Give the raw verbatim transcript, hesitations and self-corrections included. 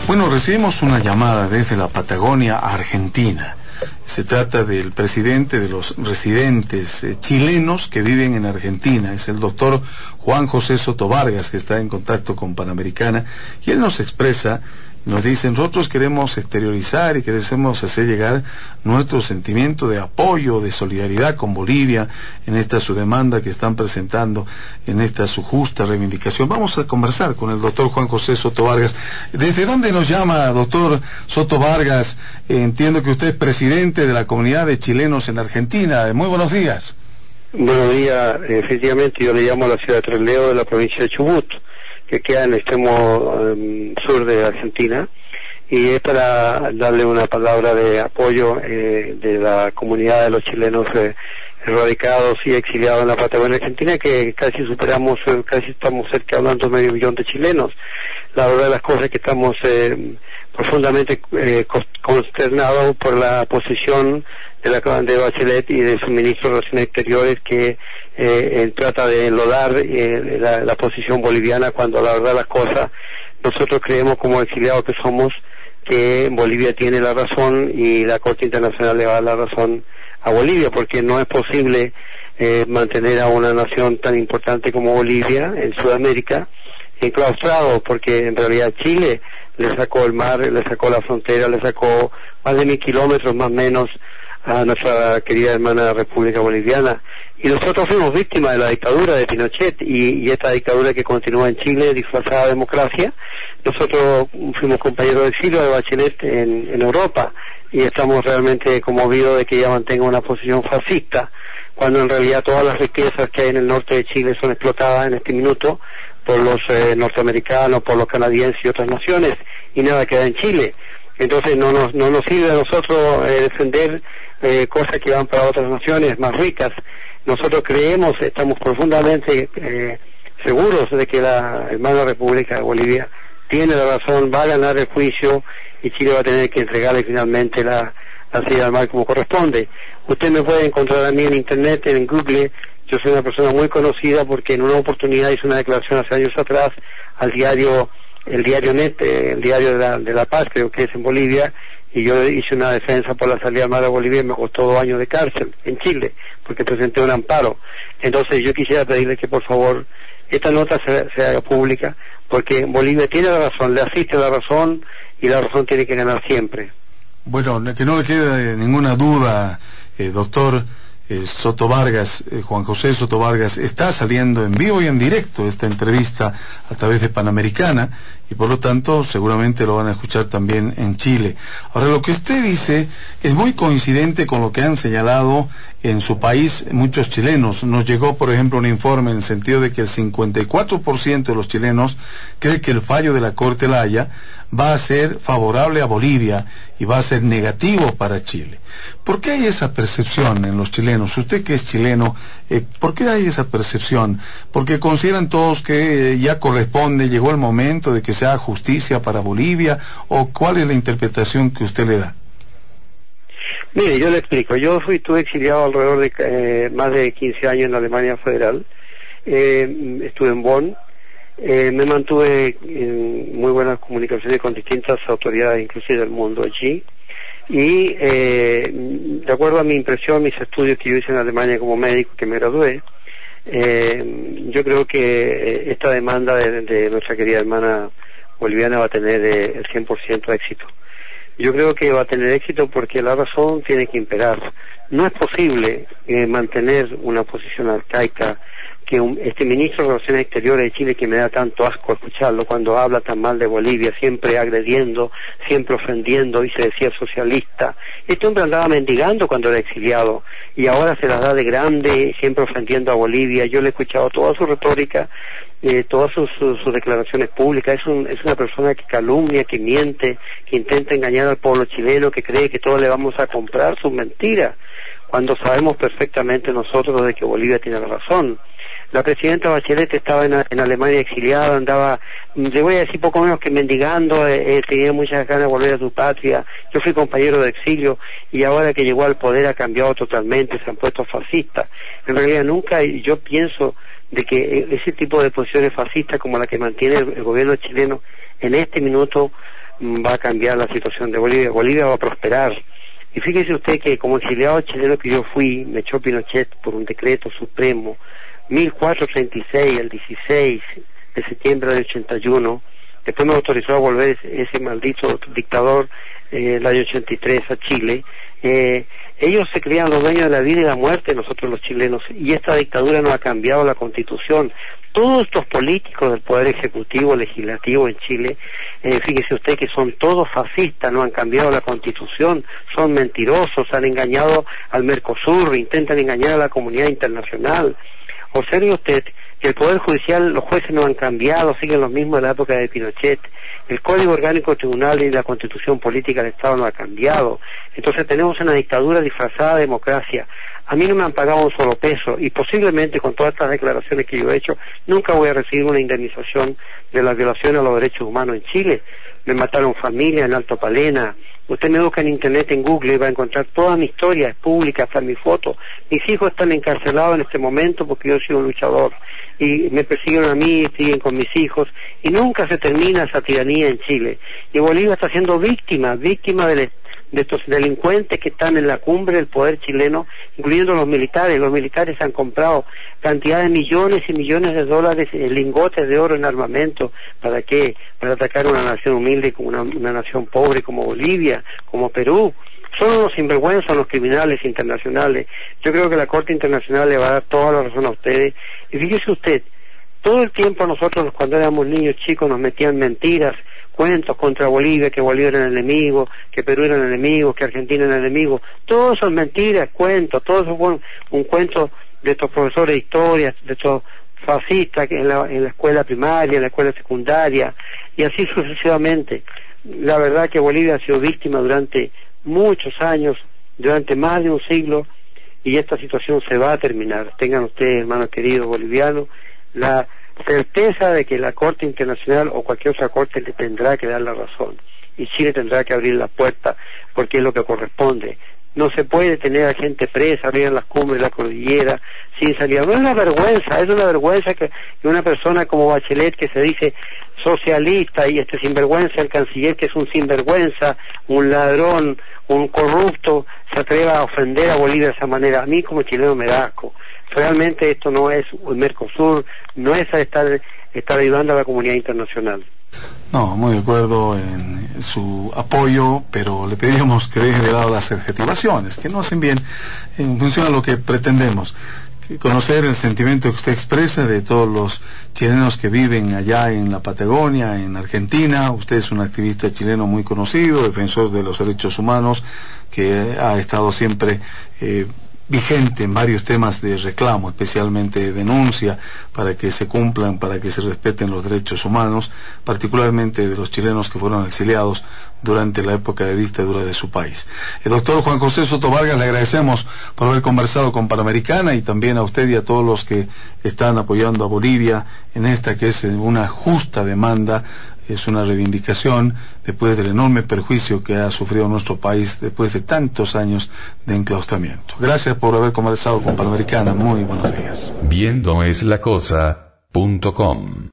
Bueno, recibimos una llamada desde la Patagonia, Argentina. Se trata del presidente de los residentes eh, chilenos que viven en Argentina. Es el doctor Juan José Soto Vargas, que está en contacto con Panamericana, y él nos expresa, nos dice: nosotros queremos exteriorizar y queremos hacer llegar nuestro sentimiento de apoyo, de solidaridad con Bolivia en esta su demanda que están presentando, en esta su justa reivindicación. Vamos a conversar con el doctor Juan José Soto Vargas. ¿Desde dónde nos llama, doctor Soto Vargas? Eh, entiendo que usted es presidente de la comunidad de chilenos en Argentina. Muy buenos días. Buenos días. Efectivamente, yo le llamo a la ciudad de Trelew, de la provincia de Chubut, que queda en el extremo um, sur de Argentina, y es para darle una palabra de apoyo eh, de la comunidad de los chilenos eh, radicados y exiliados en la Patagonia Argentina, que casi superamos, eh, casi estamos cerca hablando de medio millón de chilenos. La verdad de las cosas es que estamos eh, profundamente eh, consternados por la posición de la de Bachelet y de su ministro de Relaciones Exteriores, que eh, trata de enlodar eh, la, la posición boliviana, cuando la verdad de las cosas, nosotros creemos, como exiliados que somos, que Bolivia tiene la razón y la Corte Internacional le va a dar la razón a Bolivia, porque no es posible eh, mantener a una nación tan importante como Bolivia en Sudamérica enclaustrado, porque en realidad Chile le sacó el mar, le sacó la frontera, le sacó más de mil kilómetros más o menos a nuestra querida hermana República Boliviana, y nosotros fuimos víctimas de la dictadura de Pinochet y, y esta dictadura que continúa en Chile disfrazada de democracia. Nosotros fuimos compañeros de exilio de Bachelet en, en Europa, y estamos realmente conmovidos de que ella mantenga una posición fascista, cuando en realidad todas las riquezas que hay en el norte de Chile son explotadas en este minuto por los eh, norteamericanos, por los canadienses y otras naciones, y nada queda en Chile. Entonces no nos, no nos sirve a nosotros eh, defender eh, cosas que van para otras naciones más ricas. Nosotros creemos, estamos profundamente eh, seguros de que la hermana República de Bolivia tiene la razón, va a ganar el juicio, y Chile va a tener que entregarle finalmente la, la salida al mar como corresponde. Usted me puede encontrar a mí en internet, en Google. Yo soy una persona muy conocida porque en una oportunidad hice una declaración hace años atrás al diario, el diario Net, el diario de la, de la Paz, creo que es en Bolivia, y yo hice una defensa por la salida al mar de Bolivia y me costó dos años de cárcel en Chile, porque presenté un amparo. Entonces yo quisiera pedirle que por favor esta nota se, se haga pública, porque Bolivia tiene la razón, le asiste la razón, y la razón tiene que ganar siempre. Bueno, que no le quede ninguna duda, eh, doctor eh, Soto Vargas, eh, Juan José Soto Vargas, está saliendo en vivo y en directo esta entrevista a través de Panamericana, y por lo tanto seguramente lo van a escuchar también en Chile. Ahora, lo que usted dice es muy coincidente con lo que han señalado en su país muchos chilenos. Nos llegó, por ejemplo, un informe en el sentido de que el cincuenta y cuatro por ciento de los chilenos cree que el fallo de la Corte La Haya va a ser favorable a Bolivia y va a ser negativo para Chile. ¿Por qué hay esa percepción en los chilenos? Usted que es chileno, eh, ¿por qué hay esa percepción? ¿Porque consideran todos que eh, ya corresponde, llegó el momento de que se haga justicia para Bolivia? ¿O cuál es la interpretación que usted le da? Mire, yo le explico. Yo fui, estuve exiliado alrededor de eh, más de quince años en la Alemania Federal. Eh, estuve en Bonn. Eh, me mantuve en muy buenas comunicaciones con distintas autoridades, inclusive del mundo allí. Y eh, de acuerdo a mi impresión, mis estudios que yo hice en Alemania como médico, que me gradué, eh, yo creo que esta demanda de, de nuestra querida hermana boliviana va a tener eh, el cien por ciento de éxito. Yo creo que va a tener éxito porque la razón tiene que imperar. No es posible eh, mantener una posición arcaica, que un, este ministro de Relaciones Exteriores de Chile, que me da tanto asco escucharlo cuando habla tan mal de Bolivia, siempre agrediendo, siempre ofendiendo, dice decía socialista. Este hombre andaba mendigando cuando era exiliado y ahora se las da de grande, siempre ofendiendo a Bolivia. Yo le he escuchado toda su retórica, eh, todas sus, sus, sus declaraciones públicas. Es, un, es una persona que calumnia, que miente, que intenta engañar al pueblo chileno, que cree que todos le vamos a comprar sus mentiras, cuando sabemos perfectamente nosotros de que Bolivia tiene la razón. La presidenta Bachelet estaba en, en Alemania exiliada, andaba, le voy a decir poco menos que mendigando, eh, eh, tenía muchas ganas de volver a su patria. Yo fui compañero de exilio y ahora que llegó al poder ha cambiado totalmente, se han puesto fascistas. En realidad nunca, yo pienso de que ese tipo de posiciones fascistas como la que mantiene el, el gobierno chileno en este minuto va a cambiar la situación de Bolivia. Bolivia va a prosperar. Y fíjese usted que como exiliado chileno que yo fui, me echó Pinochet por un decreto supremo, mil cuatrocientos treinta y seis, el dieciséis de septiembre del ochenta y uno, después me autorizó a volver ese, ese maldito dictador eh, el año ochenta y tres a Chile. Eh, ellos se creían los dueños de la vida y la muerte, nosotros los chilenos, y esta dictadura no ha cambiado la Constitución. Todos estos políticos del Poder Ejecutivo, Legislativo en Chile, eh, fíjese usted que son todos fascistas, no han cambiado la Constitución, son mentirosos, han engañado al Mercosur, intentan engañar a la comunidad internacional. Observe usted que el Poder Judicial, los jueces no han cambiado, siguen los mismos de la época de Pinochet. El Código Orgánico de Tribunales y la Constitución Política del Estado no ha cambiado. Entonces tenemos una dictadura disfrazada de democracia. A mí no me han pagado un solo peso y posiblemente con todas estas declaraciones que yo he hecho, nunca voy a recibir una indemnización de la violación a los derechos humanos en Chile. Me mataron familia en Alto Palena. Usted me busca en internet, en Google, y va a encontrar toda mi historia, es pública, hasta mi foto. Mis hijos están encarcelados en este momento porque yo soy un luchador. Y me persiguieron a mí, siguen con mis hijos, y nunca se termina esa tiranía en Chile. Y Bolivia está siendo víctima, víctima del de estos delincuentes que están en la cumbre del poder chileno, incluyendo los militares. Los militares han comprado cantidad de millones y millones de dólares en lingotes de oro en armamento. ¿Para qué? Para atacar a una nación humilde como una, una nación pobre como Bolivia, como Perú. Son unos sinvergüenzas los criminales internacionales. Yo creo que la Corte Internacional le va a dar toda la razón a ustedes. Y fíjese usted, todo el tiempo nosotros cuando éramos niños chicos nos metían mentiras, cuentos contra Bolivia, que Bolivia era el enemigo, que Perú era el enemigo, que Argentina era el enemigo. Todo eso es mentiras, cuentos, todo eso fue un, un cuento de estos profesores de historia, de estos fascistas en la, en la escuela primaria, en la escuela secundaria, y así sucesivamente. La verdad que Bolivia ha sido víctima durante muchos años, durante más de un siglo, y esta situación se va a terminar. Tengan ustedes, hermanos queridos bolivianos, la certeza de que la Corte Internacional o cualquier otra corte le tendrá que dar la razón, y Chile tendrá que abrir la puerta porque es lo que corresponde. No se puede tener a gente presa arriba en las cumbres de la cordillera sin salida. No es una vergüenza, es una vergüenza que, que una persona como Bachelet, que se dice socialista, y este sinvergüenza, el canciller, que es un sinvergüenza, un ladrón, un corrupto, se atreva a ofender a Bolivia de esa manera. A mí como chileno me da asco. Realmente esto no es el Mercosur, no es estar, estar ayudando a la comunidad internacional. No, muy de acuerdo en su apoyo, pero le pediríamos que deje de lado las adjetivaciones, que no hacen bien en función a lo que pretendemos. Que conocer el sentimiento que usted expresa de todos los chilenos que viven allá en la Patagonia, en Argentina. Usted es un activista chileno muy conocido, defensor de los derechos humanos, que ha estado siempre eh, vigente en varios temas de reclamo, especialmente de denuncia, para que se cumplan, para que se respeten los derechos humanos, particularmente de los chilenos que fueron exiliados durante la época de dictadura de su país. El doctor Juan José Soto Vargas, le agradecemos por haber conversado con Panamericana, y también a usted y a todos los que están apoyando a Bolivia en esta que es una justa demanda, es una reivindicación después del enorme perjuicio que ha sufrido nuestro país después de tantos años de enclaustramiento. Gracias por haber conversado con Panamericana. Muy buenos días. Viendo es la cosa punto com